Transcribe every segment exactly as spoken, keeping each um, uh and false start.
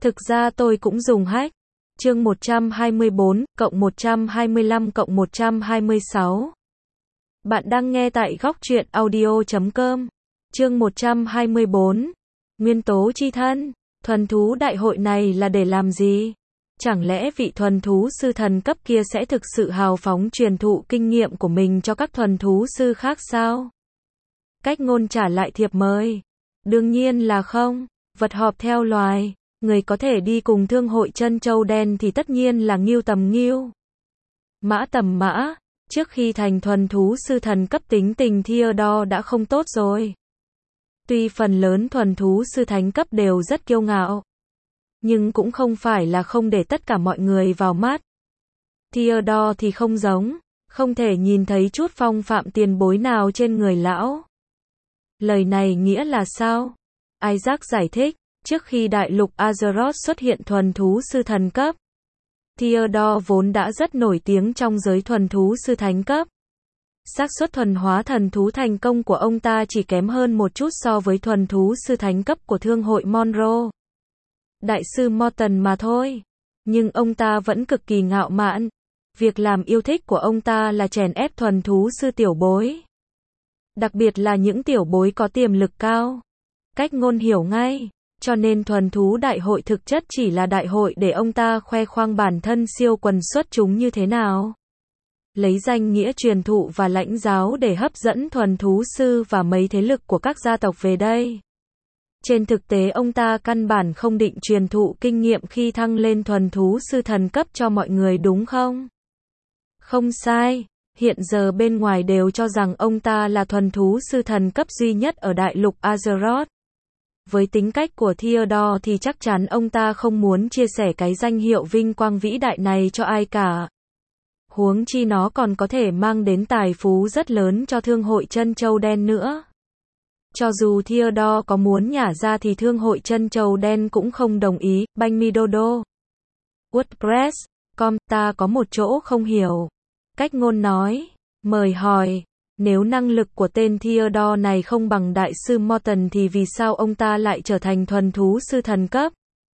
Thực ra tôi cũng dùng hack. Chương một trăm hai mươi bốn, cộng một trăm hai mươi lăm cộng một trăm hai mươi sáu. Bạn đang nghe tại góc truyện audio chấm com. Chương một trăm hai mươi bốn. Nguyên tố chi thân. Thuần thú đại hội này là để làm gì? Chẳng lẽ vị thuần thú sư thần cấp kia sẽ thực sự hào phóng truyền thụ kinh nghiệm của mình cho các thuần thú sư khác sao? Cách ngôn trả lại thiệp mời. Đương nhiên là không. Vật họp theo loài. Người có thể đi cùng thương hội chân châu đen thì tất nhiên là ngưu tầm ngưu, mã tầm mã. Trước khi thành thuần thú sư thần cấp tính tình Theodore đã không tốt rồi. Tuy phần lớn thuần thú sư thánh cấp đều rất kiêu ngạo, nhưng cũng không phải là không để tất cả mọi người vào mắt. Theodore thì không giống, không thể nhìn thấy chút phong phạm tiền bối nào trên người lão. Lời này nghĩa là sao? Isaac giải thích. Trước khi đại lục Azeroth xuất hiện thuần thú sư thần cấp, Theodore vốn đã rất nổi tiếng trong giới thuần thú sư thánh cấp. Xác suất thuần hóa thần thú thành công của ông ta chỉ kém hơn một chút so với thuần thú sư thánh cấp của thương hội Monroe, đại sư Morton mà thôi. Nhưng ông ta vẫn cực kỳ ngạo mạn. Việc làm yêu thích của ông ta là chèn ép thuần thú sư tiểu bối, đặc biệt là những tiểu bối có tiềm lực cao. Cách ngôn hiểu ngay. Cho nên thuần thú đại hội thực chất chỉ là đại hội để ông ta khoe khoang bản thân siêu quần xuất chúng như thế nào. Lấy danh nghĩa truyền thụ và lãnh giáo để hấp dẫn thuần thú sư và mấy thế lực của các gia tộc về đây. Trên thực tế ông ta căn bản không định truyền thụ kinh nghiệm khi thăng lên thuần thú sư thần cấp cho mọi người đúng không? Không sai. Hiện giờ bên ngoài đều cho rằng ông ta là thuần thú sư thần cấp duy nhất ở đại lục Azeroth. Với tính cách của Theodore thì chắc chắn ông ta không muốn chia sẻ cái danh hiệu vinh quang vĩ đại này cho ai cả. Huống chi nó còn có thể mang đến tài phú rất lớn cho thương hội chân châu đen nữa. Cho dù Theodore có muốn nhả ra thì thương hội chân châu đen cũng không đồng ý. Banh mi dodo. WordPress chấm com. Ta có một chỗ không hiểu. Cách ngôn nói. Mời hỏi. Nếu năng lực của tên Theodore này không bằng đại sư Morton thì vì sao ông ta lại trở thành thuần thú sư thần cấp?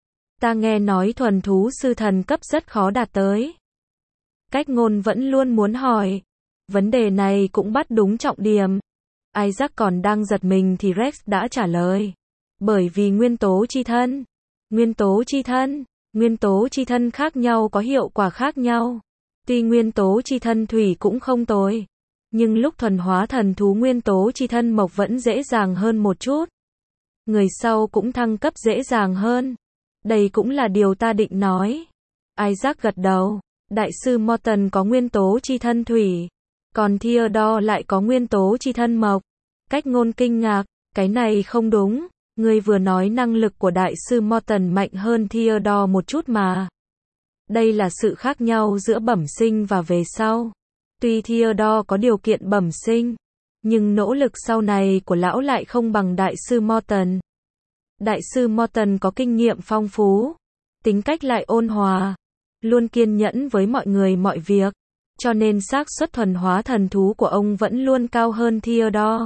Ta nghe nói thuần thú sư thần cấp rất khó đạt tới. Cách ngôn vẫn luôn muốn hỏi. Vấn đề này cũng bắt đúng trọng điểm. Isaac còn đang giật mình thì Rex đã trả lời. Bởi vì nguyên tố chi thân. Nguyên tố chi thân. Nguyên tố chi thân khác nhau có hiệu quả khác nhau. Tuy nguyên tố chi thân thủy cũng không tồi, nhưng lúc thuần hóa thần thú nguyên tố chi thân mộc vẫn dễ dàng hơn một chút. Người sau cũng thăng cấp dễ dàng hơn. Đây cũng là điều ta định nói. Isaac gật đầu. Đại sư Morton có nguyên tố chi thân thủy, còn Theodore lại có nguyên tố chi thân mộc. Cách ngôn kinh ngạc. Cái này không đúng. Ngươi vừa nói năng lực của đại sư Morton mạnh hơn Theodore một chút mà. Đây là sự khác nhau giữa bẩm sinh và về sau. Tuy Theodore có điều kiện bẩm sinh, nhưng nỗ lực sau này của lão lại không bằng đại sư Morton. Đại sư Morton có kinh nghiệm phong phú, tính cách lại ôn hòa, luôn kiên nhẫn với mọi người mọi việc, cho nên xác suất thuần hóa thần thú của ông vẫn luôn cao hơn Theodore.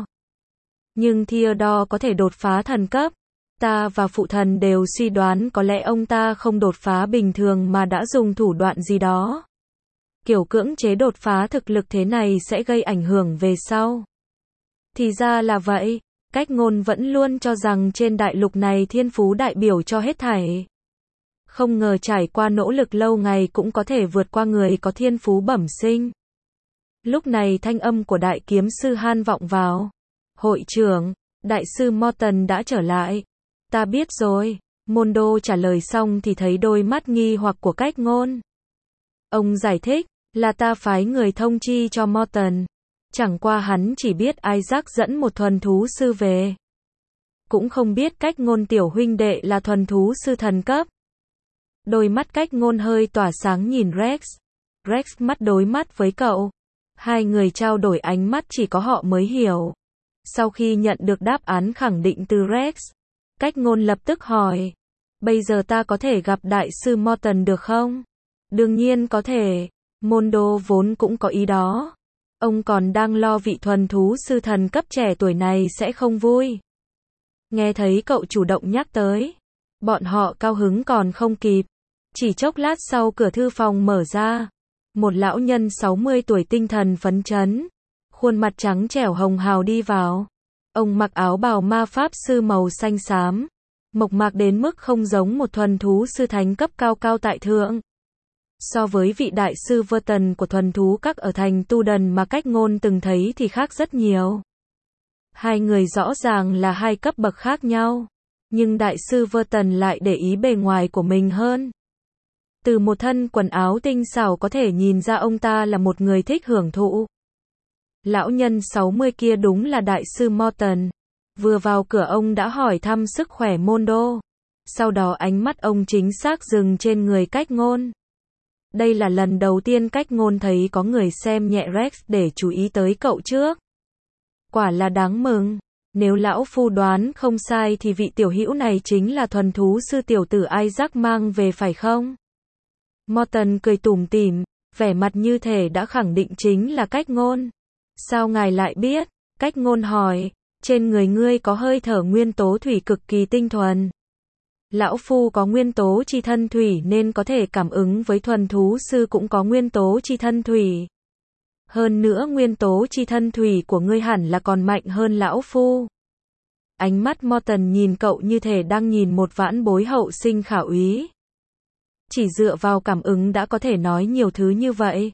Nhưng Theodore có thể đột phá thần cấp. Ta và phụ thần đều suy đoán có lẽ ông ta không đột phá bình thường mà đã dùng thủ đoạn gì đó. Kiểu cưỡng chế đột phá thực lực thế này sẽ gây ảnh hưởng về sau. Thì ra là vậy. Cách ngôn vẫn luôn cho rằng trên đại lục này thiên phú đại biểu cho hết thảy. Không ngờ trải qua nỗ lực lâu ngày cũng có thể vượt qua người có thiên phú bẩm sinh. Lúc này thanh âm của đại kiếm sư Han vọng vào. Hội trưởng, đại sư Morton đã trở lại. Ta biết rồi. Mondo trả lời xong thì thấy đôi mắt nghi hoặc của cách ngôn. Ông giải thích. Là ta phái người thông chi cho Morton. Chẳng qua hắn chỉ biết Isaac dẫn một thuần thú sư về. Cũng không biết cách ngôn tiểu huynh đệ là thuần thú sư thần cấp. Đôi mắt cách ngôn hơi tỏa sáng nhìn Rex. Rex mắt đối mắt với cậu. Hai người trao đổi ánh mắt chỉ có họ mới hiểu. Sau khi nhận được đáp án khẳng định từ Rex, cách ngôn lập tức hỏi. Bây giờ ta có thể gặp đại sư Morton được không? Đương nhiên có thể. Mondo vốn cũng có ý đó. Ông còn đang lo vị thuần thú sư thần cấp trẻ tuổi này sẽ không vui. Nghe thấy cậu chủ động nhắc tới. Bọn họ cao hứng còn không kịp. Chỉ chốc lát sau cửa thư phòng mở ra. Một lão nhân sáu mươi tuổi tinh thần phấn chấn. Khuôn mặt trắng trẻo hồng hào đi vào. Ông mặc áo bào ma pháp sư màu xanh xám. Mộc mạc đến mức không giống một thuần thú sư thánh cấp cao cao tại thượng. So với vị đại sư Verton của thuần thú các ở thành Tu Đần mà Cách Ngôn từng thấy thì khác rất nhiều. Hai người rõ ràng là hai cấp bậc khác nhau. Nhưng đại sư Verton lại để ý bề ngoài của mình hơn. Từ một thân quần áo tinh xảo có thể nhìn ra ông ta là một người thích hưởng thụ. Lão nhân sáu mươi kia đúng là đại sư Morton. Vừa vào cửa ông đã hỏi thăm sức khỏe Mondo. Sau đó ánh mắt ông chính xác dừng trên người Cách Ngôn. Đây là lần đầu tiên Cách Ngôn thấy có người xem nhẹ Rex để chú ý tới cậu trước. Quả là đáng mừng. Nếu lão phu đoán không sai thì vị tiểu hữu này chính là thuần thú sư tiểu tử Isaac mang về phải không? Morton cười tủm tỉm, vẻ mặt như thể đã khẳng định chính là Cách Ngôn. Sao ngài lại biết? Cách Ngôn hỏi, trên người ngươi có hơi thở nguyên tố thủy cực kỳ tinh thuần. Lão phu có nguyên tố chi thân thủy nên có thể cảm ứng với thuần thú sư cũng có nguyên tố chi thân thủy. Hơn nữa nguyên tố chi thân thủy của ngươi hẳn là còn mạnh hơn lão phu. Ánh mắt Morton nhìn cậu như thể đang nhìn một vãn bối hậu sinh khảo úy. Chỉ dựa vào cảm ứng đã có thể nói nhiều thứ như vậy.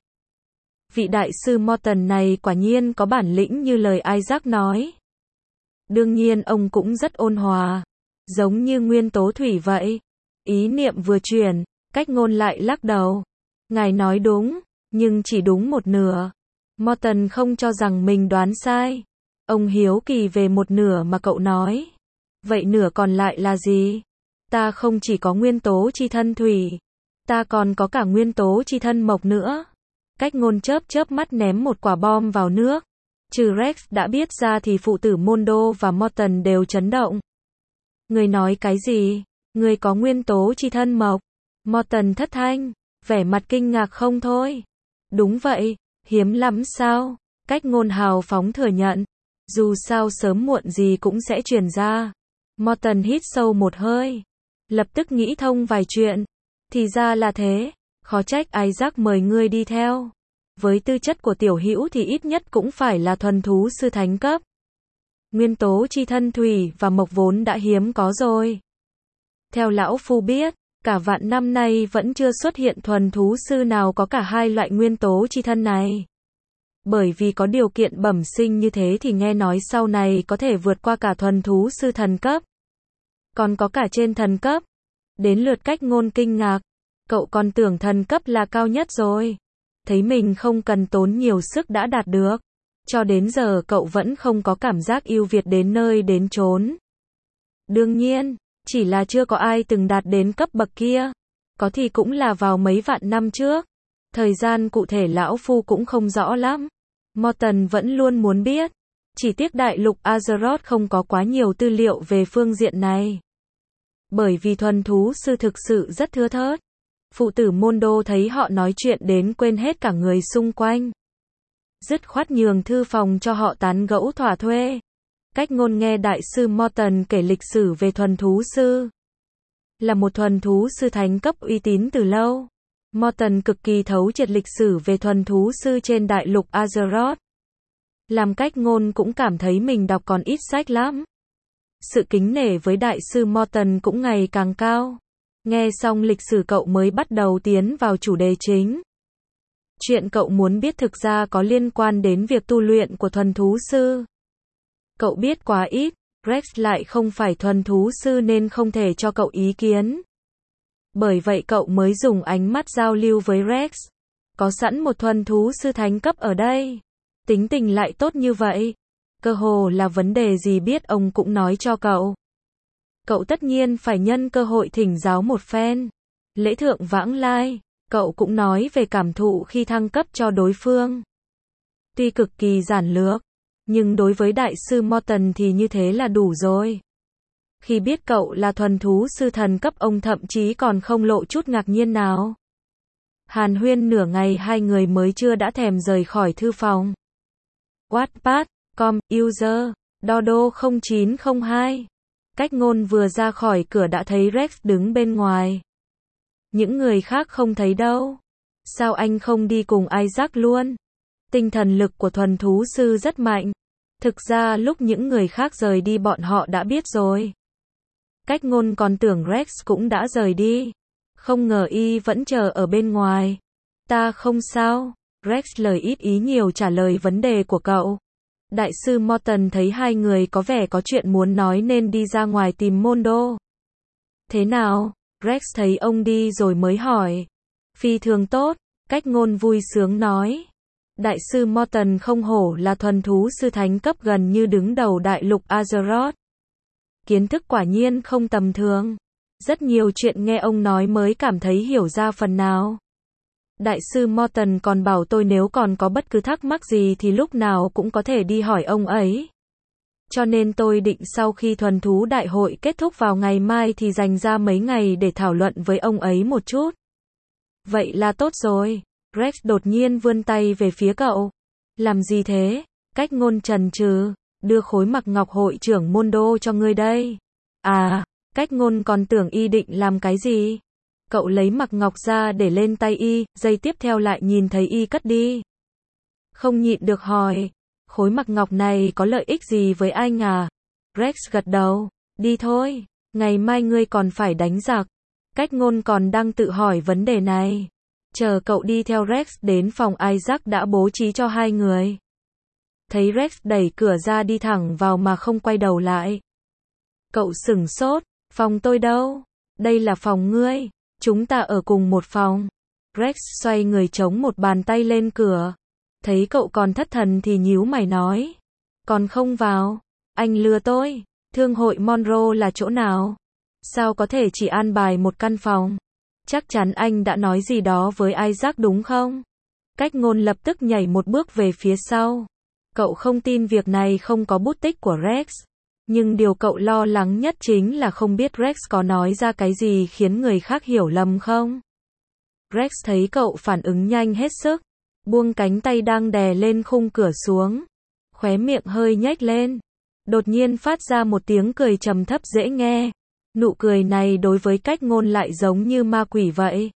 Vị đại sư Morton này quả nhiên có bản lĩnh như lời Isaac nói. Đương nhiên ông cũng rất ôn hòa. Giống như nguyên tố thủy vậy. Ý niệm vừa chuyển, Cách Ngôn lại lắc đầu. Ngài nói đúng, nhưng chỉ đúng một nửa. Morton không cho rằng mình đoán sai. Ông hiếu kỳ về một nửa mà cậu nói. Vậy nửa còn lại là gì? Ta không chỉ có nguyên tố chi thân thủy. Ta còn có cả nguyên tố chi thân mộc nữa. Cách Ngôn chớp chớp mắt ném một quả bom vào nước. Trừ Rex đã biết ra thì phụ tử Mondo và Morton đều chấn động. Người nói cái gì? Người có nguyên tố chi thân mộc. Morton thất thanh, vẻ mặt kinh ngạc không thôi. Đúng vậy, hiếm lắm sao? Cách Ngôn hào phóng thừa nhận. Dù sao sớm muộn gì cũng sẽ truyền ra. Morton hít sâu một hơi. Lập tức nghĩ thông vài chuyện. Thì ra là thế. Khó trách Isaac mời ngươi đi theo. Với tư chất của tiểu hữu thì ít nhất cũng phải là thuần thú sư thánh cấp. Nguyên tố chi thân thủy và mộc vốn đã hiếm có rồi. Theo lão phu biết, cả vạn năm nay vẫn chưa xuất hiện thuần thú sư nào có cả hai loại nguyên tố chi thân này. Bởi vì có điều kiện bẩm sinh như thế thì nghe nói sau này có thể vượt qua cả thuần thú sư thần cấp. Còn có cả trên thần cấp. Đến lượt Cách Ngôn kinh ngạc. Cậu còn tưởng thần cấp là cao nhất rồi. Thấy mình không cần tốn nhiều sức đã đạt được. Cho đến giờ cậu vẫn không có cảm giác ưu việt đến nơi đến chốn. Đương nhiên, chỉ là chưa có ai từng đạt đến cấp bậc kia. Có thì cũng là vào mấy vạn năm trước. Thời gian cụ thể lão phu cũng không rõ lắm. Morton vẫn luôn muốn biết. Chỉ tiếc đại lục Azeroth không có quá nhiều tư liệu về phương diện này. Bởi vì thuần thú sư thực sự rất thưa thớt. Phụ tử Mondo thấy họ nói chuyện đến quên hết cả người xung quanh. Dứt khoát nhường thư phòng cho họ tán gẫu thỏa thuê. Cách Ngôn nghe đại sư Morton kể lịch sử về thuần thú sư. Là một thuần thú sư thánh cấp uy tín từ lâu. Morton cực kỳ thấu triệt lịch sử về thuần thú sư trên đại lục Azeroth. Làm Cách Ngôn cũng cảm thấy mình đọc còn ít sách lắm. Sự kính nể với đại sư Morton cũng ngày càng cao. Nghe xong lịch sử cậu mới bắt đầu tiến vào chủ đề chính. Chuyện cậu muốn biết thực ra có liên quan đến việc tu luyện của thuần thú sư. Cậu biết quá ít, Rex lại không phải thuần thú sư nên không thể cho cậu ý kiến. Bởi vậy cậu mới dùng ánh mắt giao lưu với Rex. Có sẵn một thuần thú sư thánh cấp ở đây. Tính tình lại tốt như vậy. Cơ hồ là vấn đề gì biết ông cũng nói cho cậu. Cậu tất nhiên phải nhân cơ hội thỉnh giáo một phen. Lễ thượng vãng lai, cậu cũng nói về cảm thụ khi thăng cấp cho đối phương. Tuy cực kỳ giản lược, nhưng đối với đại sư Morton thì như thế là đủ rồi. Khi biết cậu là thuần thú sư thần cấp ông thậm chí còn không lộ chút ngạc nhiên nào. Hàn huyên nửa ngày hai người mới chưa đã thèm rời khỏi thư phòng. Wattpad, com, user, dodo không chín không hai. Cách ngôn vừa ra khỏi cửa đã thấy Rex đứng bên ngoài. Những người khác không thấy đâu. Sao anh không đi cùng Isaac luôn? Tinh thần lực của thuần thú sư rất mạnh. Thực ra lúc những người khác rời đi bọn họ đã biết rồi. Cách ngôn còn tưởng Rex cũng đã rời đi. Không ngờ y vẫn chờ ở bên ngoài. Ta không sao. Rex lời ít ý nhiều trả lời vấn đề của cậu. Đại sư Morton thấy hai người có vẻ có chuyện muốn nói nên đi ra ngoài tìm Mondo. Thế nào? Rex thấy ông đi rồi mới hỏi. Phi thường tốt, cách ngôn vui sướng nói. Đại sư Morton không hổ là thuần thú sư thánh cấp gần như đứng đầu đại lục Azeroth. Kiến thức quả nhiên không tầm thường. Rất nhiều chuyện nghe ông nói mới cảm thấy hiểu ra phần nào. Đại sư Morton còn bảo tôi nếu còn có bất cứ thắc mắc gì thì lúc nào cũng có thể đi hỏi ông ấy. Cho nên tôi định sau khi thuần thú đại hội kết thúc vào ngày mai thì dành ra mấy ngày để thảo luận với ông ấy một chút. Vậy là tốt rồi. Rex đột nhiên vươn tay về phía cậu. Làm gì thế? Cách ngôn chần chừ. Đưa khối mặc ngọc hội trưởng Mondo cho ngươi đây. À, cách ngôn còn tưởng y định làm cái gì? Cậu lấy mặc ngọc ra để lên tay y, giây tiếp theo lại nhìn thấy y cất đi. Không nhịn được hỏi, khối mặc ngọc này có lợi ích gì với anh à? Rex gật đầu, đi thôi, ngày mai ngươi còn phải đánh giặc. Cách ngôn còn đang tự hỏi vấn đề này. Chờ cậu đi theo Rex đến phòng Isaac đã bố trí cho hai người. Thấy Rex đẩy cửa ra đi thẳng vào mà không quay đầu lại. Cậu sửng sốt, phòng tôi đâu? Đây là phòng ngươi. Chúng ta ở cùng một phòng. Rex xoay người chống một bàn tay lên cửa. Thấy cậu còn thất thần thì nhíu mày nói. Còn không vào. Anh lừa tôi. Thương hội Monroe là chỗ nào? Sao có thể chỉ an bài một căn phòng? Chắc chắn anh đã nói gì đó với Isaac đúng không? Cách ngôn lập tức nhảy một bước về phía sau. Cậu không tin việc này không có bút tích của Rex. Nhưng điều cậu lo lắng nhất chính là không biết Rex có nói ra cái gì khiến người khác hiểu lầm không? Rex thấy cậu phản ứng nhanh hết sức. Buông cánh tay đang đè lên khung cửa xuống. Khóe miệng hơi nhếch lên. Đột nhiên phát ra một tiếng cười trầm thấp dễ nghe. Nụ cười này đối với cách ngôn lại giống như ma quỷ vậy.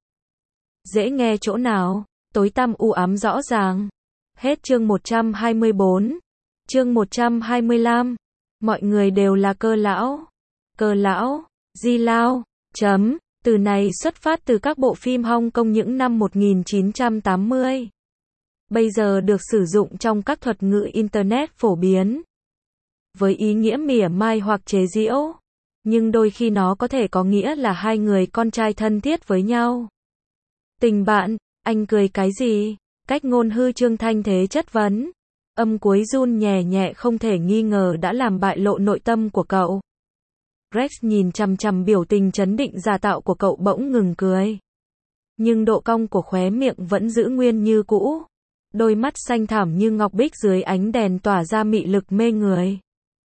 Dễ nghe chỗ nào? Tối tăm u ám rõ ràng. Hết chương một trăm hai mươi bốn. Chương một trăm hai mươi lăm. Mọi người đều là cơ lão. Cơ lão, Di Lao, chấm, từ này xuất phát từ các bộ phim Hong Kong những năm một nghìn chín trăm tám mươi. Bây giờ được sử dụng trong các thuật ngữ Internet phổ biến. Với ý nghĩa mỉa mai hoặc chế giễu. Nhưng đôi khi nó có thể có nghĩa là hai người con trai thân thiết với nhau. Tình bạn, anh cười cái gì? Cách ngôn hư trương thanh thế chất vấn. Âm cuối run nhẹ nhẹ không thể nghi ngờ đã làm bại lộ nội tâm của cậu. Rex nhìn chằm chằm biểu tình trấn định giả tạo của cậu bỗng ngừng cười. Nhưng độ cong của khóe miệng vẫn giữ nguyên như cũ. Đôi mắt xanh thẳm như ngọc bích dưới ánh đèn tỏa ra mị lực mê người.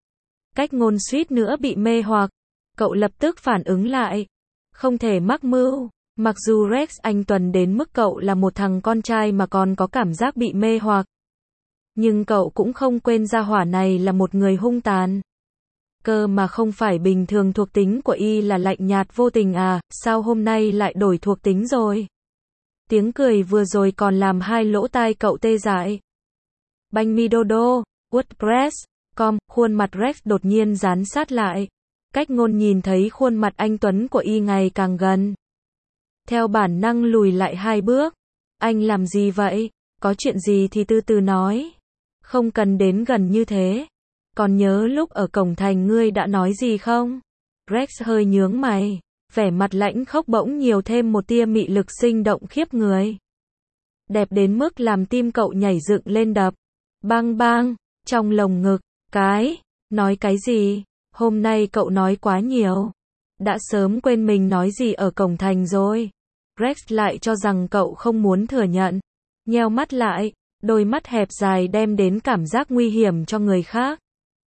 Cách ngôn suýt nữa bị mê hoặc. Cậu lập tức phản ứng lại. Không thể mắc mưu. Mặc dù Rex anh tuần đến mức cậu là một thằng con trai mà còn có cảm giác bị mê hoặc. Nhưng cậu cũng không quên gia hỏa này là một người hung tàn. Cơ mà không phải bình thường thuộc tính của y là lạnh nhạt vô tình à, sao hôm nay lại đổi thuộc tính rồi? Tiếng cười vừa rồi còn làm hai lỗ tai cậu tê dại. Banh mi đô đô, WordPress, com, khuôn mặt Rex đột nhiên dán sát lại. Cách ngôn nhìn thấy khuôn mặt anh Tuấn của y ngày càng gần. Theo bản năng lùi lại hai bước. Anh làm gì vậy? Có chuyện gì thì từ từ nói. Không cần đến gần như thế. Còn nhớ lúc ở cổng thành ngươi đã nói gì không? Rex hơi nhướng mày. Vẻ mặt lãnh khốc bỗng nhiều thêm một tia mị lực sinh động khiếp người. Đẹp đến mức làm tim cậu nhảy dựng lên đập. Bang bang, trong lồng ngực. Cái, nói cái gì? Hôm nay cậu nói quá nhiều. Đã sớm quên mình nói gì ở cổng thành rồi. Rex lại cho rằng cậu không muốn thừa nhận. Nheo mắt lại, đôi mắt hẹp dài đem đến cảm giác nguy hiểm cho người khác.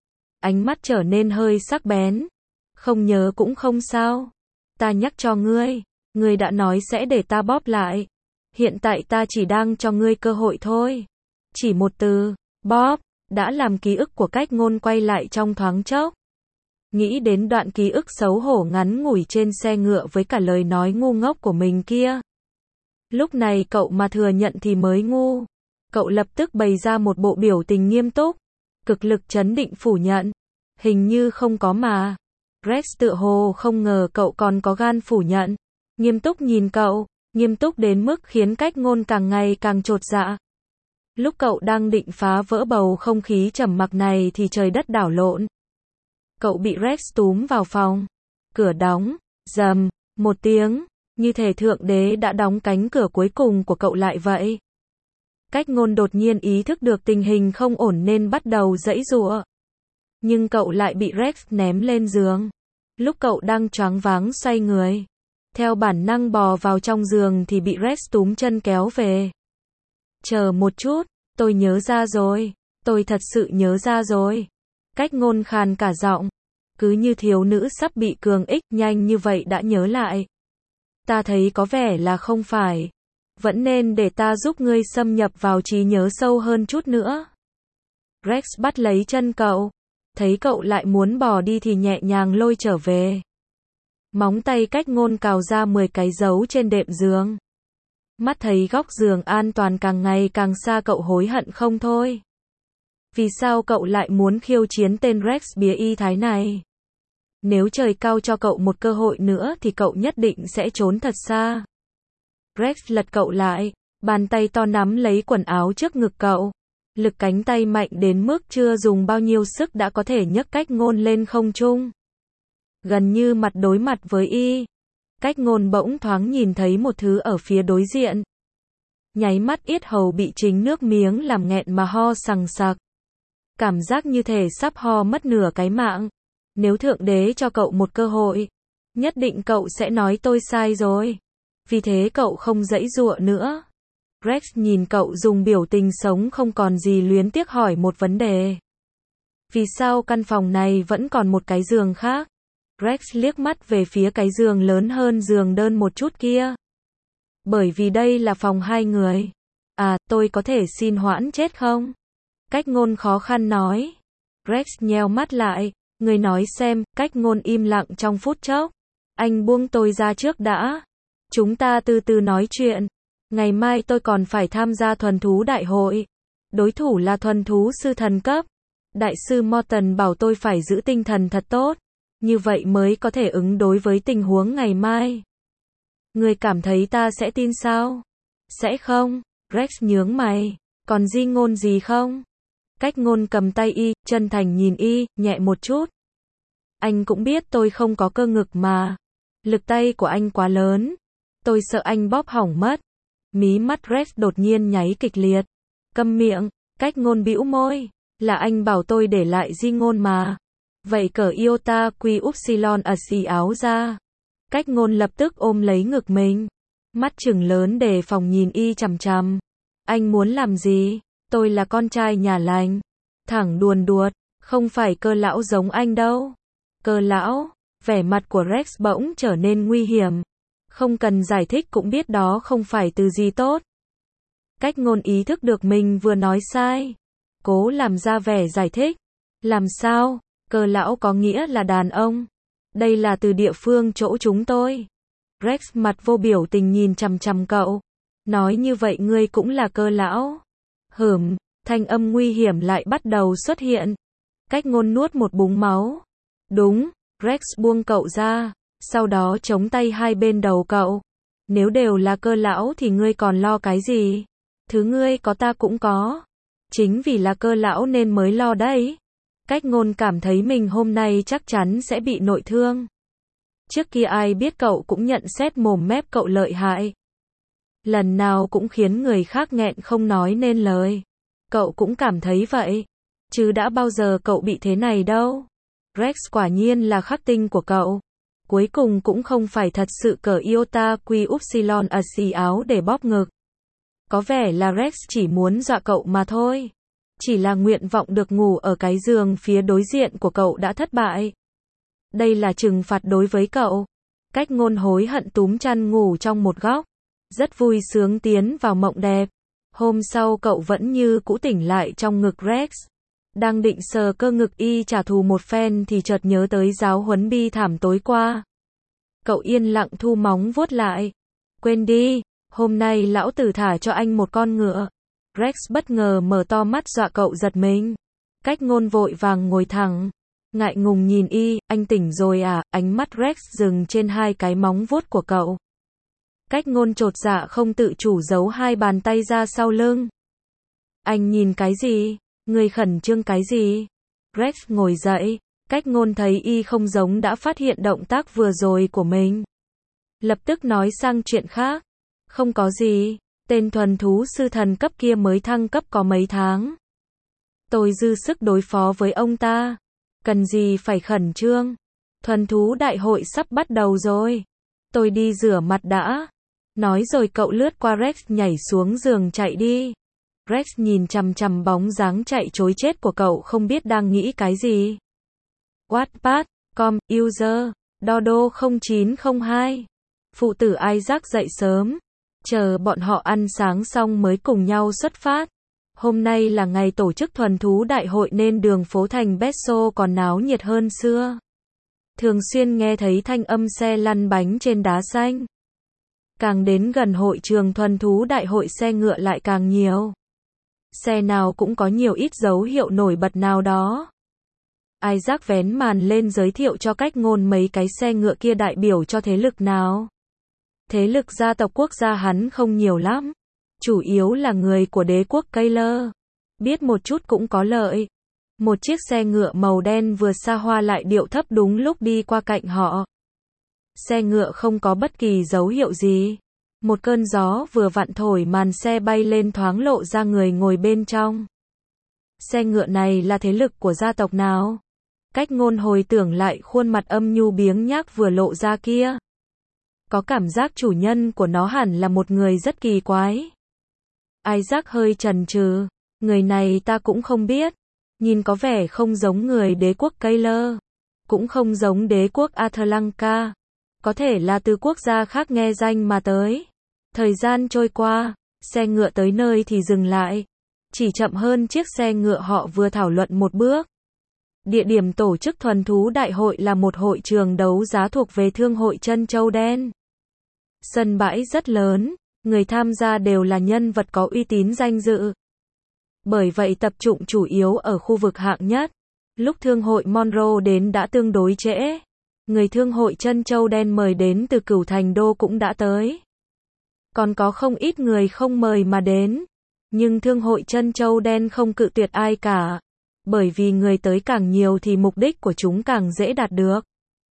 Ánh mắt trở nên hơi sắc bén. Không nhớ cũng không sao. Ta nhắc cho ngươi, ngươi đã nói sẽ để ta bóp lại. Hiện tại ta chỉ đang cho ngươi cơ hội thôi. Chỉ một từ, bóp, đã làm ký ức của cách ngôn quay lại trong thoáng chốc. Nghĩ đến đoạn ký ức xấu hổ ngắn ngủi trên xe ngựa với cả lời nói ngu ngốc của mình kia. Lúc này cậu mà thừa nhận thì mới ngu. Cậu lập tức bày ra một bộ biểu tình nghiêm túc, cực lực trấn định phủ nhận. Hình như không có mà. Rex tựa hồ không ngờ cậu còn có gan phủ nhận. Nghiêm túc nhìn cậu, nghiêm túc đến mức khiến Cách Ngôn càng ngày càng chột dạ. Lúc cậu đang định phá vỡ bầu không khí trầm mặc này thì trời đất đảo lộn. Cậu bị Rex túm vào phòng. Cửa đóng, rầm, một tiếng, như thể Thượng Đế đã đóng cánh cửa cuối cùng của cậu lại vậy. Cách Ngôn đột nhiên ý thức được tình hình không ổn nên bắt đầu giãy giụa. Nhưng cậu lại bị Rex ném lên giường. Lúc cậu đang choáng váng xoay người, theo bản năng bò vào trong giường thì bị Rex túm chân kéo về. Chờ một chút, tôi nhớ ra rồi, tôi thật sự nhớ ra rồi. Cách Ngôn khàn cả giọng, cứ như thiếu nữ sắp bị cường ích, nhanh như vậy đã nhớ lại. Ta thấy có vẻ là không phải. Vẫn nên để ta giúp ngươi xâm nhập vào trí nhớ sâu hơn chút nữa. Rex bắt lấy chân cậu, thấy cậu lại muốn bỏ đi thì nhẹ nhàng lôi trở về. Móng tay Cách Ngôn cào ra mười cái dấu trên đệm giường. Mắt thấy góc giường an toàn càng ngày càng xa, cậu hối hận không thôi. Vì sao cậu lại muốn khiêu chiến tên Rex bía y thái này? Nếu trời cao cho cậu một cơ hội nữa thì cậu nhất định sẽ trốn thật xa. Rex lật cậu lại, bàn tay to nắm lấy quần áo trước ngực cậu. Lực cánh tay mạnh đến mức chưa dùng bao nhiêu sức đã có thể nhấc Cách Ngôn lên không trung. Gần như mặt đối mặt với y. Cách Ngôn bỗng thoáng nhìn thấy một thứ ở phía đối diện. Nháy mắt yết hầu bị chính nước miếng làm nghẹn mà ho sằng sặc. Cảm giác như thể sắp ho mất nửa cái mạng. Nếu Thượng Đế cho cậu một cơ hội, nhất định cậu sẽ nói tôi sai rồi. Vì thế cậu không giãy giụa nữa. Rex nhìn cậu dùng biểu tình sống không còn gì luyến tiếc hỏi một vấn đề. Vì sao căn phòng này vẫn còn một cái giường khác? Rex liếc mắt về phía cái giường lớn hơn giường đơn một chút kia. Bởi vì đây là phòng hai người. À, tôi có thể xin hoãn chết không? Cách Ngôn khó khăn nói. Rex nheo mắt lại. Người nói xem. Cách Ngôn im lặng trong phút chốc. Anh buông tôi ra trước đã. Chúng ta từ từ nói chuyện. Ngày mai tôi còn phải tham gia thuần thú đại hội. Đối thủ là thuần thú sư thần cấp. Đại sư Morton bảo tôi phải giữ tinh thần thật tốt. Như vậy mới có thể ứng đối với tình huống ngày mai. Người cảm thấy ta sẽ tin sao? Sẽ không. Rex nhướng mày. Còn di ngôn gì không? Cách Ngôn cầm tay y, chân thành nhìn y, nhẹ một chút. Anh cũng biết tôi không có cơ ngực mà. Lực tay của anh quá lớn. Tôi sợ anh bóp hỏng mất. Mí mắt Rex đột nhiên nháy kịch liệt. Câm miệng. Cách Ngôn bĩu môi. Là anh bảo tôi để lại di ngôn mà. Vậy cởi iota quy upsilon ở xì áo ra. Cách Ngôn lập tức ôm lấy ngực mình. Mắt trừng lớn đề phòng nhìn y chằm chằm. Anh muốn làm gì? Tôi là con trai nhà lành. Thẳng đuồn đuột. Không phải Cơ lão giống anh đâu. Cơ lão. Vẻ mặt của Rex bỗng trở nên nguy hiểm. Không cần giải thích cũng biết đó không phải từ gì tốt. Cách Ngôn ý thức được mình vừa nói sai. Cố làm ra vẻ giải thích. Làm sao? Cơ lão có nghĩa là đàn ông. Đây là từ địa phương chỗ chúng tôi. Rex mặt vô biểu tình nhìn chằm chằm cậu. Nói như vậy ngươi cũng là cơ lão. Hửm, thanh âm nguy hiểm lại bắt đầu xuất hiện. Cách Ngôn nuốt một búng máu. Đúng, Rex buông cậu ra, sau đó chống tay hai bên đầu cậu. Nếu đều là cơ lão thì ngươi còn lo cái gì? Thứ ngươi có ta cũng có. Chính vì là cơ lão nên mới lo đấy. Cách Ngôn cảm thấy mình hôm nay chắc chắn sẽ bị nội thương. Trước kia ai biết cậu cũng nhận xét mồm mép cậu lợi hại. Lần nào cũng khiến người khác nghẹn không nói nên lời. Cậu cũng cảm thấy vậy. Chứ đã bao giờ cậu bị thế này đâu. Rex quả nhiên là khắc tinh của cậu. Cuối cùng cũng không phải thật sự cởi iota quy upsilon ở xì áo để bóp ngực. Có vẻ là Rex chỉ muốn dọa cậu mà thôi. Chỉ là nguyện vọng được ngủ ở cái giường phía đối diện của cậu đã thất bại. Đây là trừng phạt đối với cậu. Cách Ngôn hối hận túm chăn ngủ trong một góc. Rất vui sướng tiến vào mộng đẹp. Hôm sau cậu vẫn như cũ tỉnh lại trong ngực Rex. Đang định sờ cơ ngực y trả thù một phen thì chợt nhớ tới giáo huấn bi thảm tối qua. Cậu yên lặng thu móng vuốt lại. Quên đi, hôm nay lão tử thả cho anh một con ngựa. Rex bất ngờ mở to mắt dọa cậu giật mình. Cách Ngôn vội vàng ngồi thẳng. Ngại ngùng nhìn y, anh tỉnh rồi à, ánh mắt Rex dừng trên hai cái móng vuốt của cậu. Cách Ngôn chột dạ không tự chủ giấu hai bàn tay ra sau lưng. Anh nhìn cái gì? Người khẩn trương cái gì? Rex ngồi dậy. Cách Ngôn thấy y không giống đã phát hiện động tác vừa rồi của mình. Lập tức nói sang chuyện khác. Không có gì, tên thuần thú sư thần cấp kia mới thăng cấp có mấy tháng. Tôi dư sức đối phó với ông ta. Cần gì phải khẩn trương. Thuần thú đại hội sắp bắt đầu rồi. Tôi đi rửa mặt đã. Nói rồi cậu lướt qua Rex nhảy xuống giường chạy đi. Rex nhìn chằm chằm bóng dáng chạy trối chết của cậu không biết đang nghĩ cái gì. Wattpad, com, user, Dodo không chín không hai. Phụ tử Isaac dậy sớm. Chờ bọn họ ăn sáng xong mới cùng nhau xuất phát. Hôm nay là ngày tổ chức thuần thú đại hội nên đường phố thành Besso còn náo nhiệt hơn xưa. Thường xuyên nghe thấy thanh âm xe lăn bánh trên đá xanh. Càng đến gần hội trường thuần thú đại hội xe ngựa lại càng nhiều. Xe nào cũng có nhiều ít dấu hiệu nổi bật nào đó. Isaac vén màn lên giới thiệu cho Cách Ngôn mấy cái xe ngựa kia đại biểu cho thế lực nào. Thế lực gia tộc quốc gia hắn không nhiều lắm. Chủ yếu là người của đế quốc Kayler. Biết một chút cũng có lợi. Một chiếc xe ngựa màu đen vừa xa hoa lại điệu thấp đúng lúc đi qua cạnh họ. Xe ngựa không có bất kỳ dấu hiệu gì. Một cơn gió vừa vặn thổi màn xe bay lên thoáng lộ ra người ngồi bên trong. Xe ngựa này là thế lực của gia tộc nào? Cách Ngôn hồi tưởng lại khuôn mặt âm nhu biếng nhác vừa lộ ra kia. Có cảm giác chủ nhân của nó hẳn là một người rất kỳ quái. Isaac hơi chần chừ. Người này ta cũng không biết. Nhìn có vẻ không giống người đế quốc Kayler. Cũng không giống đế quốc Athlanka. Có thể là từ quốc gia khác nghe danh mà tới. Thời gian trôi qua, xe ngựa tới nơi thì dừng lại. Chỉ chậm hơn chiếc xe ngựa họ vừa thảo luận một bước. Địa điểm tổ chức thuần thú đại hội là một hội trường đấu giá thuộc về Thương hội Trân Châu Đen. Sân bãi rất lớn, người tham gia đều là nhân vật có uy tín danh dự. Bởi vậy tập trung chủ yếu ở khu vực hạng nhất. Lúc Thương hội Monroe đến đã tương đối trễ. Người Thương hội Trân Châu Đen mời đến từ Cửu Thành Đô cũng đã tới. Còn có không ít người không mời mà đến. Nhưng Thương hội Trân Châu Đen không cự tuyệt ai cả. Bởi vì người tới càng nhiều thì mục đích của chúng càng dễ đạt được.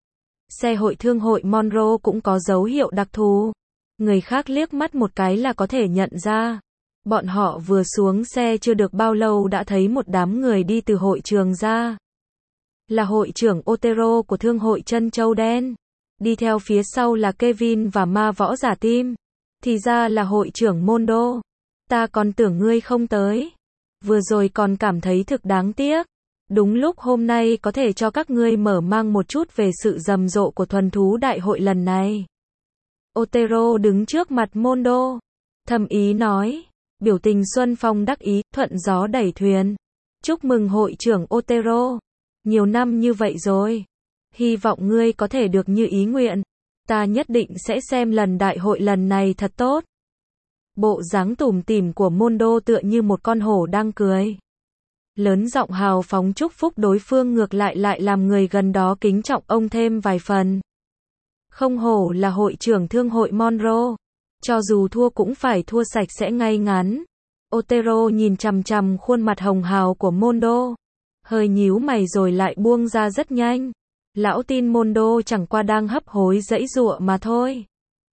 Xe hội Thương hội Monroe cũng có dấu hiệu đặc thù. Người khác liếc mắt một cái là có thể nhận ra. Bọn họ vừa xuống xe chưa được bao lâu đã thấy một đám người đi từ hội trường ra. Là hội trưởng Otero của Thương hội Trân Châu Đen. Đi theo phía sau là Kevin và ma võ giả Tim. Thì ra là hội trưởng Mondo. Ta còn tưởng ngươi không tới. Vừa rồi còn cảm thấy thực đáng tiếc. Đúng lúc hôm nay có thể cho các ngươi mở mang một chút về sự rầm rộ của thuần thú đại hội lần này. Otero đứng trước mặt Mondo. Thầm ý nói. Biểu tình xuân phong đắc ý, thuận gió đẩy thuyền. Chúc mừng hội trưởng Otero. Nhiều năm như vậy rồi. Hy vọng ngươi có thể được như ý nguyện. Ta nhất định sẽ xem lần đại hội lần này thật tốt. Bộ dáng tủm tỉm của Mondo tựa như một con hổ đang cười. Lớn giọng hào phóng chúc phúc đối phương ngược lại lại làm người gần đó kính trọng ông thêm vài phần. Không hổ là hội trưởng Thương hội Monroe. Cho dù thua cũng phải thua sạch sẽ ngay ngắn. Otero nhìn chằm chằm khuôn mặt hồng hào của Mondo. Hơi nhíu mày rồi lại buông ra rất nhanh. Lão tin Mondo chẳng qua đang hấp hối giãy giụa mà thôi.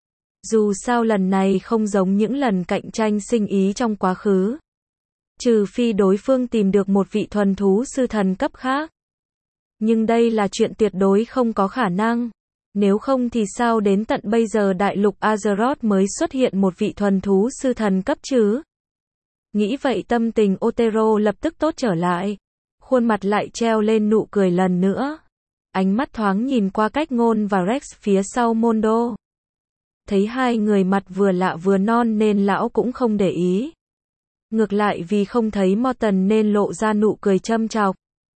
Dù sao lần này không giống những lần cạnh tranh sinh ý trong quá khứ. Trừ phi đối phương tìm được một vị thuần thú sư thần cấp khác. Nhưng đây là chuyện tuyệt đối không có khả năng. Nếu không thì sao đến tận bây giờ đại lục Azeroth mới xuất hiện một vị thuần thú sư thần cấp chứ? Nghĩ vậy tâm tình Otero lập tức tốt trở lại. Khuôn mặt lại treo lên nụ cười lần nữa. Ánh mắt thoáng nhìn qua Cách Ngôn và Rex phía sau Mondo. Thấy hai người mặt vừa lạ vừa non nên lão cũng không để ý. Ngược lại vì không thấy Morton nên lộ ra nụ cười châm chọc.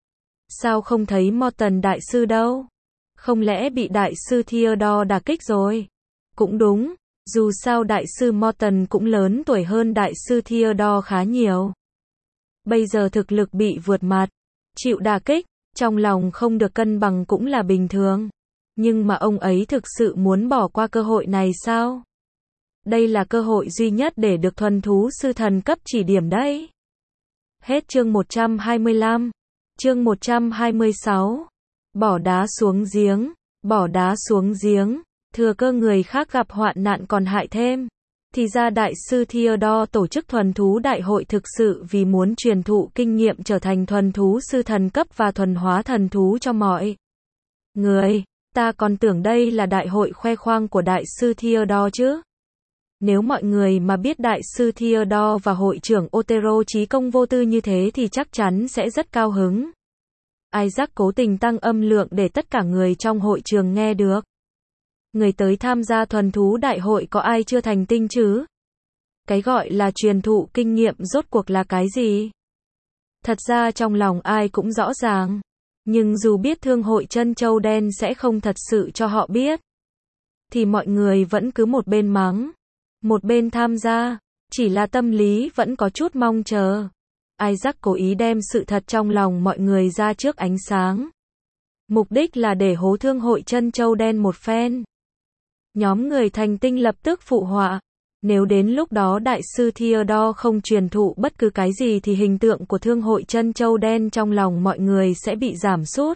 Sao không thấy Morton đại sư đâu? Không lẽ bị đại sư Theodore đả kích rồi? Cũng đúng, dù sao đại sư Morton cũng lớn tuổi hơn đại sư Theodore khá nhiều. Bây giờ thực lực bị vượt mặt, chịu đả kích, trong lòng không được cân bằng cũng là bình thường. Nhưng mà ông ấy thực sự muốn bỏ qua cơ hội này sao? Đây là cơ hội duy nhất để được thuần thú sư thần cấp chỉ điểm đấy. Hết chương một trăm hai mươi lăm. Chương một trăm hai mươi sáu. Bỏ đá xuống giếng, bỏ đá xuống giếng, thừa cơ người khác gặp hoạn nạn còn hại thêm. Thì ra đại sư Theodore tổ chức thuần thú đại hội thực sự vì muốn truyền thụ kinh nghiệm trở thành thuần thú sư thần cấp và thuần hóa thần thú cho mọi người. Ta còn tưởng đây là đại hội khoe khoang của đại sư Theodore chứ. Nếu mọi người mà biết đại sư Theodore và hội trưởng Otero trí công vô tư như thế thì chắc chắn sẽ rất cao hứng. Isaac cố tình tăng âm lượng để tất cả người trong hội trường nghe được. Người tới tham gia thuần thú đại hội có ai chưa thành tinh chứ? Cái gọi là truyền thụ kinh nghiệm rốt cuộc là cái gì? Thật ra trong lòng ai cũng rõ ràng. Nhưng dù biết thương hội chân châu đen sẽ không thật sự cho họ biết, thì mọi người vẫn cứ một bên mắng, một bên tham gia, chỉ là tâm lý vẫn có chút mong chờ. Isaac cố ý đem sự thật trong lòng mọi người ra trước ánh sáng. Mục đích là để hố thương hội chân châu đen một phen. Nhóm người thành tinh lập tức phụ họa. Nếu đến lúc đó đại sư Theodore không truyền thụ bất cứ cái gì thì hình tượng của thương hội chân châu đen trong lòng mọi người sẽ bị giảm sút.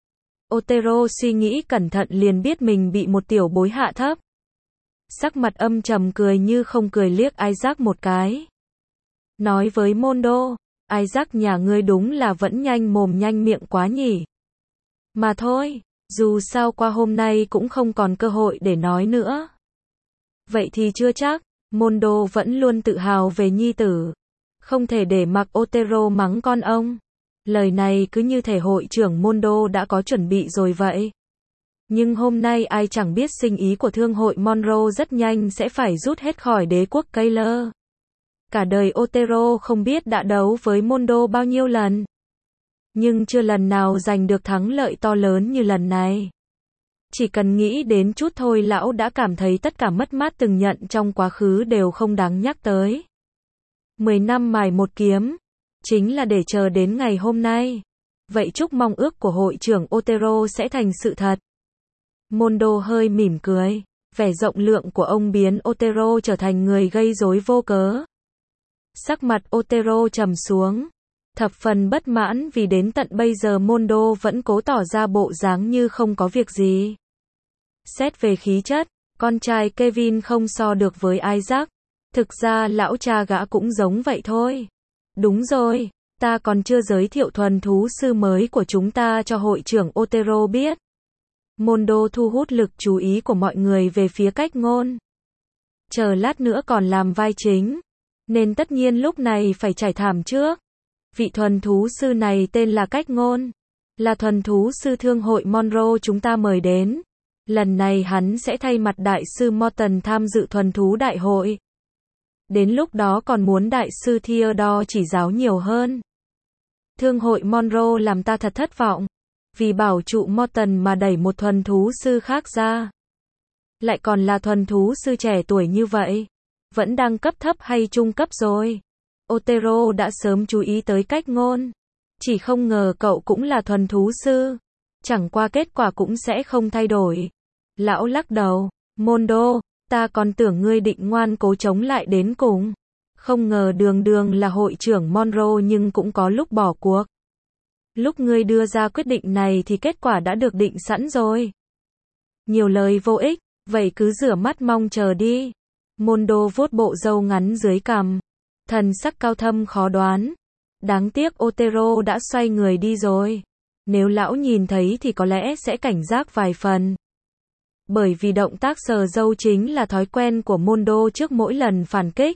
Otero suy nghĩ cẩn thận liền biết mình bị một tiểu bối hạ thấp. Sắc mặt âm trầm cười như không cười liếc Isaac một cái. Nói với Mondo, Isaac nhà ngươi đúng là vẫn nhanh mồm nhanh miệng quá nhỉ. Mà thôi, dù sao qua hôm nay cũng không còn cơ hội để nói nữa. Vậy thì chưa chắc, Mondo vẫn luôn tự hào về nhi tử. Không thể để mặc Otero mắng con ông. Lời này cứ như thể hội trưởng Mondo đã có chuẩn bị rồi vậy. Nhưng hôm nay ai chẳng biết sinh ý của thương hội Monroe rất nhanh sẽ phải rút hết khỏi đế quốc Keylor. Cả đời Otero không biết đã đấu với Mondo bao nhiêu lần. Nhưng chưa lần nào giành được thắng lợi to lớn như lần này. Chỉ cần nghĩ đến chút thôi lão đã cảm thấy tất cả mất mát từng nhận trong quá khứ đều không đáng nhắc tới. Mười năm mài một kiếm, chính là để chờ đến ngày hôm nay. Vậy chúc mong ước của hội trưởng Otero sẽ thành sự thật. Mondo hơi mỉm cười, vẻ rộng lượng của ông biến Otero trở thành người gây rối vô cớ. Sắc mặt Otero trầm xuống, thập phần bất mãn vì đến tận bây giờ Mondo vẫn cố tỏ ra bộ dáng như không có việc gì. Xét về khí chất, con trai Kevin không so được với Isaac. Thực ra lão cha gã cũng giống vậy thôi. Đúng rồi, ta còn chưa giới thiệu thuần thú sư mới của chúng ta cho hội trưởng Otero biết. Mondo thu hút lực chú ý của mọi người về phía Cách Ngôn. Chờ lát nữa còn làm vai chính, nên tất nhiên lúc này phải trải thảm trước. Vị thuần thú sư này tên là Cách Ngôn, là thuần thú sư thương hội Monroe chúng ta mời đến. Lần này hắn sẽ thay mặt đại sư Morton tham dự thuần thú đại hội. Đến lúc đó còn muốn đại sư Theodore chỉ giáo nhiều hơn. Thương hội Monroe làm ta thật thất vọng. Vì bảo trụ Morton mà đẩy một thuần thú sư khác ra. Lại còn là thuần thú sư trẻ tuổi như vậy. Vẫn đang cấp thấp hay trung cấp rồi. Otero đã sớm chú ý tới Cách Ngôn. Chỉ không ngờ cậu cũng là thuần thú sư. Chẳng qua kết quả cũng sẽ không thay đổi. Lão lắc đầu, Mondo, ta còn tưởng ngươi định ngoan cố chống lại đến cùng. Không ngờ đường đường là hội trưởng Monroe nhưng cũng có lúc bỏ cuộc. Lúc ngươi đưa ra quyết định này thì kết quả đã được định sẵn rồi. Nhiều lời vô ích, vậy cứ rửa mắt mong chờ đi. Mondo vuốt bộ râu ngắn dưới cằm. Thần sắc cao thâm khó đoán. Đáng tiếc Otero đã xoay người đi rồi. Nếu lão nhìn thấy thì có lẽ sẽ cảnh giác vài phần. Bởi vì động tác sờ râu chính là thói quen của Mondo trước mỗi lần phản kích.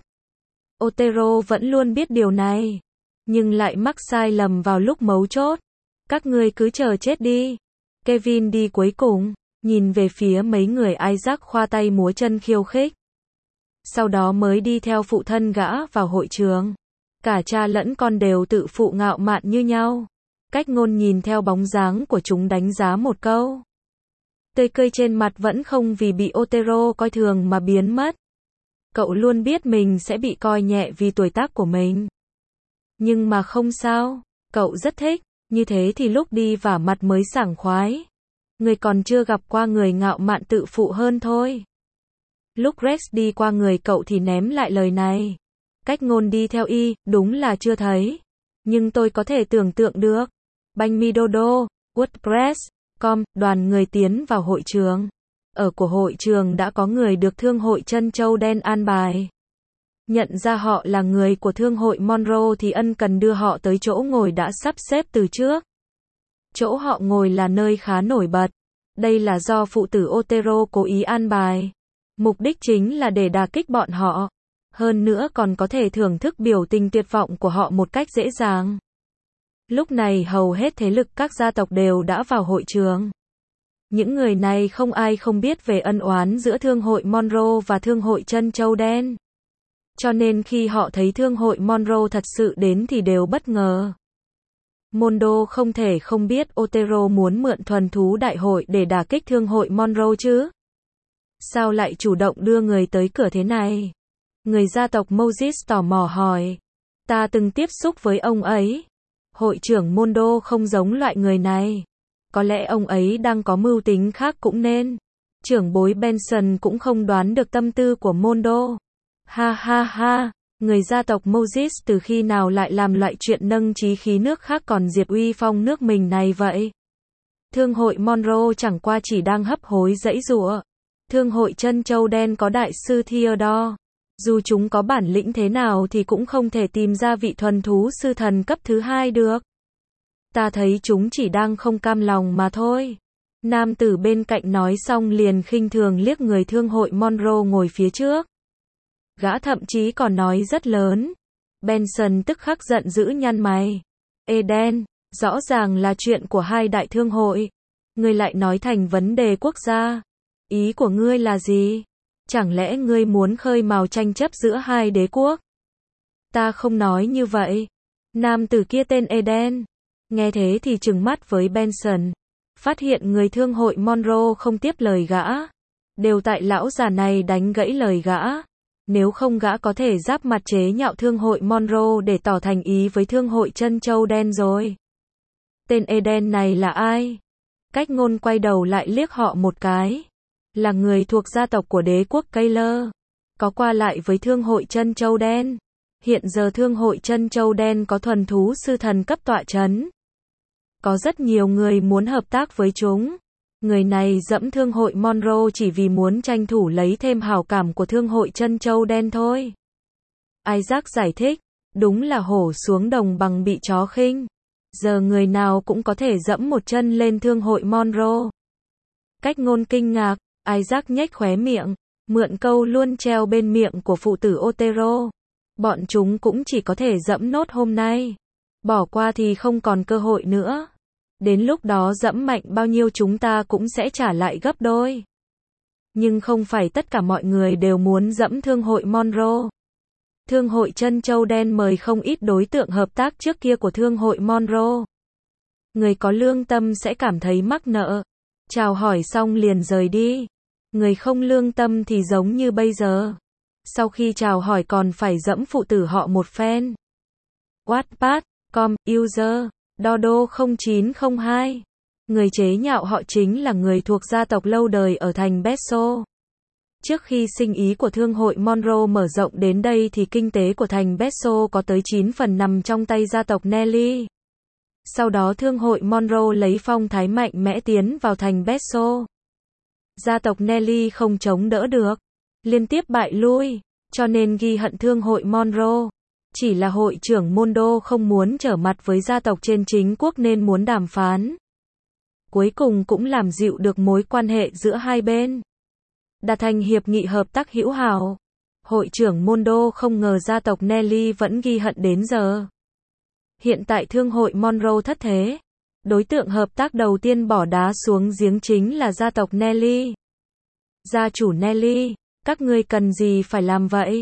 Otero vẫn luôn biết điều này. Nhưng lại mắc sai lầm vào lúc mấu chốt. Các ngươi cứ chờ chết đi. Kevin đi cuối cùng, nhìn về phía mấy người Isaac khoa tay múa chân khiêu khích. Sau đó mới đi theo phụ thân gã vào hội trường. Cả cha lẫn con đều tự phụ ngạo mạn như nhau. Cách Ngôn nhìn theo bóng dáng của chúng đánh giá một câu. Tươi cười trên mặt vẫn không vì bị Otero coi thường mà biến mất. Cậu luôn biết mình sẽ bị coi nhẹ vì tuổi tác của mình. Nhưng mà không sao, cậu rất thích, như thế thì lúc đi vả mặt mới sảng khoái. Người còn chưa gặp qua người ngạo mạn tự phụ hơn thôi. Lúc Rex đi qua người cậu thì ném lại lời này. Cách Ngôn đi theo y, đúng là chưa thấy. Nhưng tôi có thể tưởng tượng được. Banh mi dodo, WordPress, com, đoàn người tiến vào hội trường. Ở của hội trường đã có người được Thương hội Trân Châu Đen an bài. Nhận ra họ là người của Thương hội Monroe thì ân cần đưa họ tới chỗ ngồi đã sắp xếp từ trước. Chỗ họ ngồi là nơi khá nổi bật. Đây là do phụ tử Otero cố ý an bài. Mục đích chính là để đả kích bọn họ. Hơn nữa còn có thể thưởng thức biểu tình tuyệt vọng của họ một cách dễ dàng. Lúc này hầu hết thế lực các gia tộc đều đã vào hội trường. Những người này không ai không biết về ân oán giữa Thương hội Monroe và Thương hội Trân Châu Đen. Cho nên khi họ thấy Thương hội Monroe thật sự đến thì đều bất ngờ. Mondo không thể không biết Otero muốn mượn thuần thú đại hội để đả kích Thương hội Monroe chứ. Sao lại chủ động đưa người tới cửa thế này? Người gia tộc Moses tò mò hỏi. Ta từng tiếp xúc với ông ấy. Hội trưởng Mondo không giống loại người này. Có lẽ ông ấy đang có mưu tính khác cũng nên. Trưởng bối Benson cũng không đoán được tâm tư của Mondo. Ha ha ha, người gia tộc Moses từ khi nào lại làm loại chuyện nâng chí khí nước khác còn diệt uy phong nước mình này vậy? Thương hội Monroe chẳng qua chỉ đang hấp hối giãy giụa. Thương hội Trân Châu Đen có đại sư Theodore. Dù chúng có bản lĩnh thế nào thì cũng không thể tìm ra vị thuần thú sư thần cấp thứ hai được. Ta thấy chúng chỉ đang không cam lòng mà thôi. Nam tử bên cạnh nói xong liền khinh thường liếc người Thương hội Monroe ngồi phía trước. Gã thậm chí còn nói rất lớn. Benson tức khắc giận dữ nhăn mày. Eden, rõ ràng là chuyện của hai đại thương hội. Ngươi lại nói thành vấn đề quốc gia. Ý của ngươi là gì? Chẳng lẽ ngươi muốn khơi mào tranh chấp giữa hai đế quốc? Ta không nói như vậy. Nam tử kia tên Eden. Nghe thế thì trừng mắt với Benson. Phát hiện người Thương hội Monroe không tiếp lời gã. Đều tại lão già này đánh gãy lời gã. Nếu không gã có thể giáp mặt chế nhạo Thương hội Monroe để tỏ thành ý với Thương hội Trân Châu Đen rồi. Tên Eden này là ai? Cách Ngôn quay đầu lại liếc họ một cái. Là người thuộc gia tộc của đế quốc Keylor. Có qua lại với Thương hội Trân Châu Đen. Hiện giờ Thương hội Trân Châu Đen có thuần thú sư thần cấp tọa chấn. Có rất nhiều người muốn hợp tác với chúng. Người này dẫm Thương hội Monroe chỉ vì muốn tranh thủ lấy thêm hảo cảm của Thương hội Trân Châu Đen thôi. Isaac giải thích, đúng là hổ xuống đồng bằng bị chó khinh. Giờ người nào cũng có thể dẫm một chân lên Thương hội Monroe. Cách Ngôn kinh ngạc, Isaac nhếch khóe miệng, mượn câu luôn treo bên miệng của phụ tử Otero. Bọn chúng cũng chỉ có thể dẫm nốt hôm nay. Bỏ qua thì không còn cơ hội nữa. Đến lúc đó dẫm mạnh bao nhiêu chúng ta cũng sẽ trả lại gấp đôi. Nhưng không phải tất cả mọi người đều muốn dẫm Thương hội Monroe. Thương hội Trân Châu Đen mời không ít đối tượng hợp tác trước kia của Thương hội Monroe. Người có lương tâm sẽ cảm thấy mắc nợ. Chào hỏi xong liền rời đi. Người không lương tâm thì giống như bây giờ. Sau khi chào hỏi còn phải dẫm phụ tử họ một phen. Wattpad, com, user, Dodo không chín không hai. Người chế nhạo họ chính là người thuộc gia tộc lâu đời ở thành Besso. Trước khi sinh ý của Thương hội Monroe mở rộng đến đây thì kinh tế của thành Besso có tới chín phần nằm trong tay gia tộc Nelly. Sau đó Thương hội Monroe lấy phong thái mạnh mẽ tiến vào thành Besso. Gia tộc Nelly không chống đỡ được, liên tiếp bại lui, cho nên ghi hận Thương hội Monroe. Chỉ là hội trưởng Mondo không muốn trở mặt với gia tộc trên chính quốc nên muốn đàm phán. Cuối cùng cũng làm dịu được mối quan hệ giữa hai bên. Đạt thành hiệp nghị hợp tác hữu hảo. Hội trưởng Mondo không ngờ gia tộc Nelly vẫn ghi hận đến giờ. Hiện tại Thương hội Monroe thất thế. Đối tượng hợp tác đầu tiên bỏ đá xuống giếng chính là gia tộc Nelly. Gia chủ Nelly, các ngươi cần gì phải làm vậy?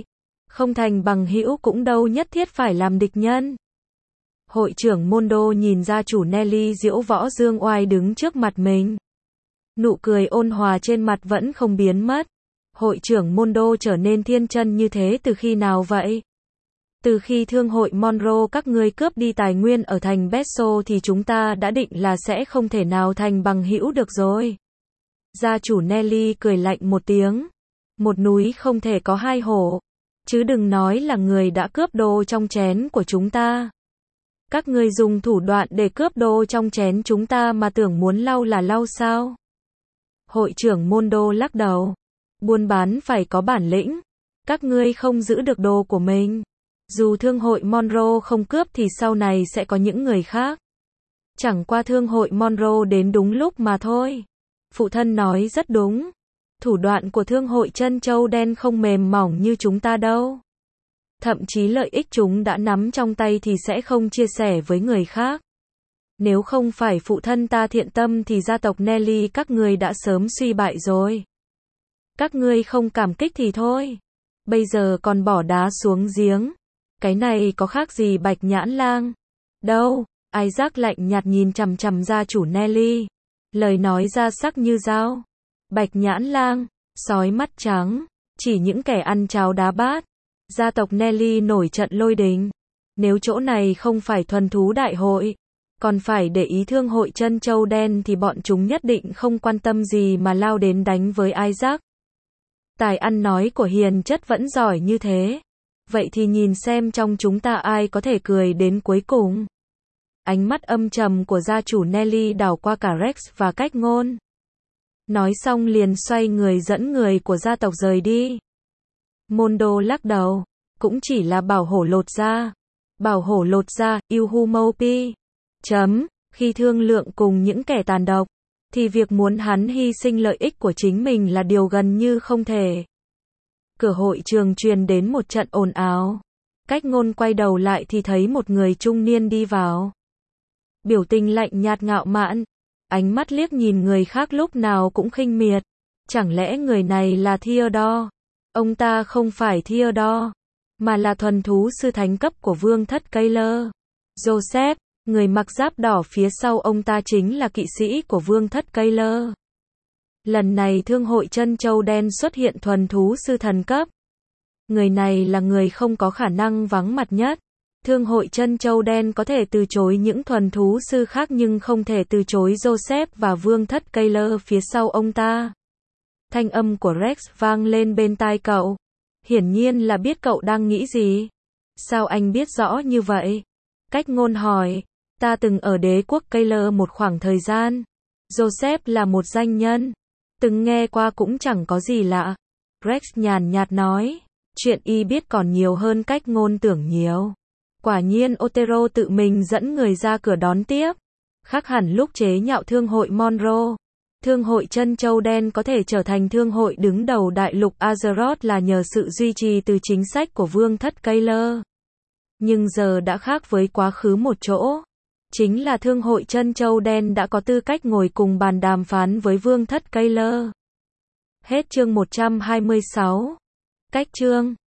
Không thành bằng hữu cũng đâu nhất thiết phải làm địch nhân. Hội trưởng Mondo nhìn gia chủ Nelly Diễu Võ Dương Oai đứng trước mặt mình. Nụ cười ôn hòa trên mặt vẫn không biến mất. Hội trưởng Mondo trở nên thiên chân như thế từ khi nào vậy? Từ khi thương hội Monroe các ngươi cướp đi tài nguyên ở thành Besso thì chúng ta đã định là sẽ không thể nào thành bằng hữu được rồi. Gia chủ Nelly cười lạnh một tiếng. Một núi không thể có hai hổ. Chứ đừng nói là người đã cướp đồ trong chén của chúng ta. Các ngươi dùng thủ đoạn để cướp đồ trong chén chúng ta mà tưởng muốn lau là lau sao? Hội trưởng Mondo lắc đầu. Buôn bán phải có bản lĩnh. Các ngươi không giữ được đồ của mình. Dù thương hội Monroe không cướp thì sau này sẽ có những người khác. Chẳng qua thương hội Monroe đến đúng lúc mà thôi. Phụ thân nói rất đúng. Thủ đoạn của thương hội chân châu đen không mềm mỏng như chúng ta đâu. Thậm chí lợi ích chúng đã nắm trong tay thì sẽ không chia sẻ với người khác. Nếu không phải phụ thân ta thiện tâm thì gia tộc Nelly các ngươi đã sớm suy bại rồi. Các ngươi không cảm kích thì thôi. Bây giờ còn bỏ đá xuống giếng. Cái này có khác gì Bạch Nhãn Lang? Đâu? Isaac lạnh nhạt nhìn chằm chằm gia chủ Nelly. Lời nói ra sắc như dao. Bạch Nhãn Lang, sói mắt trắng, chỉ những kẻ ăn cháo đá bát. Gia tộc Nelly nổi trận lôi đình. Nếu chỗ này không phải thuần thú đại hội, còn phải để ý thương hội chân châu đen thì bọn chúng nhất định không quan tâm gì mà lao đến đánh với Isaac. Tài ăn nói của hiền chất vẫn giỏi như thế. Vậy thì nhìn xem trong chúng ta ai có thể cười đến cuối cùng. Ánh mắt âm trầm của gia chủ Nelly đảo qua cả Rex và Cách Ngôn. Nói xong liền xoay người dẫn người của gia tộc rời đi. Mondo lắc đầu. Cũng chỉ là bảo hổ lột da. Bảo hổ lột da, yêu hu mâu pi. Chấm. Khi thương lượng cùng những kẻ tàn độc, thì việc muốn hắn hy sinh lợi ích của chính mình là điều gần như không thể. Cửa hội trường truyền đến một trận ồn ào. Cách Ngôn quay đầu lại thì thấy một người trung niên đi vào. Biểu tình lạnh nhạt ngạo mạn. Ánh mắt liếc nhìn người khác lúc nào cũng khinh miệt. Chẳng lẽ người này là Theodore? Ông ta không phải Theodore, mà là thuần thú sư thánh cấp của vương thất Keller. Joseph, người mặc giáp đỏ phía sau ông ta chính là kỵ sĩ của vương thất Keller. Lần này thương hội chân châu đen xuất hiện thuần thú sư thần cấp. Người này là người không có khả năng vắng mặt nhất. Thương hội chân châu đen có thể từ chối những thuần thú sư khác nhưng không thể từ chối Joseph và vương thất Keller phía sau ông ta. Thanh âm của Rex vang lên bên tai cậu. Hiển nhiên là biết cậu đang nghĩ gì. Sao anh biết rõ như vậy? Cách Ngôn hỏi. Ta từng ở đế quốc Keller một khoảng thời gian. Joseph là một danh nhân. Từng nghe qua cũng chẳng có gì lạ. Rex nhàn nhạt nói. Chuyện y biết còn nhiều hơn Cách Ngôn tưởng nhiều. Quả nhiên Otero tự mình dẫn người ra cửa đón tiếp. Khác hẳn lúc chế nhạo thương hội Monroe. Thương hội chân châu đen có thể trở thành thương hội đứng đầu đại lục Azeroth là nhờ sự duy trì từ chính sách của vương thất Keller. Nhưng giờ đã khác với quá khứ một chỗ. Chính là thương hội chân châu đen đã có tư cách ngồi cùng bàn đàm phán với vương thất Keller. Hết chương một trăm hai mươi sáu. Cách chương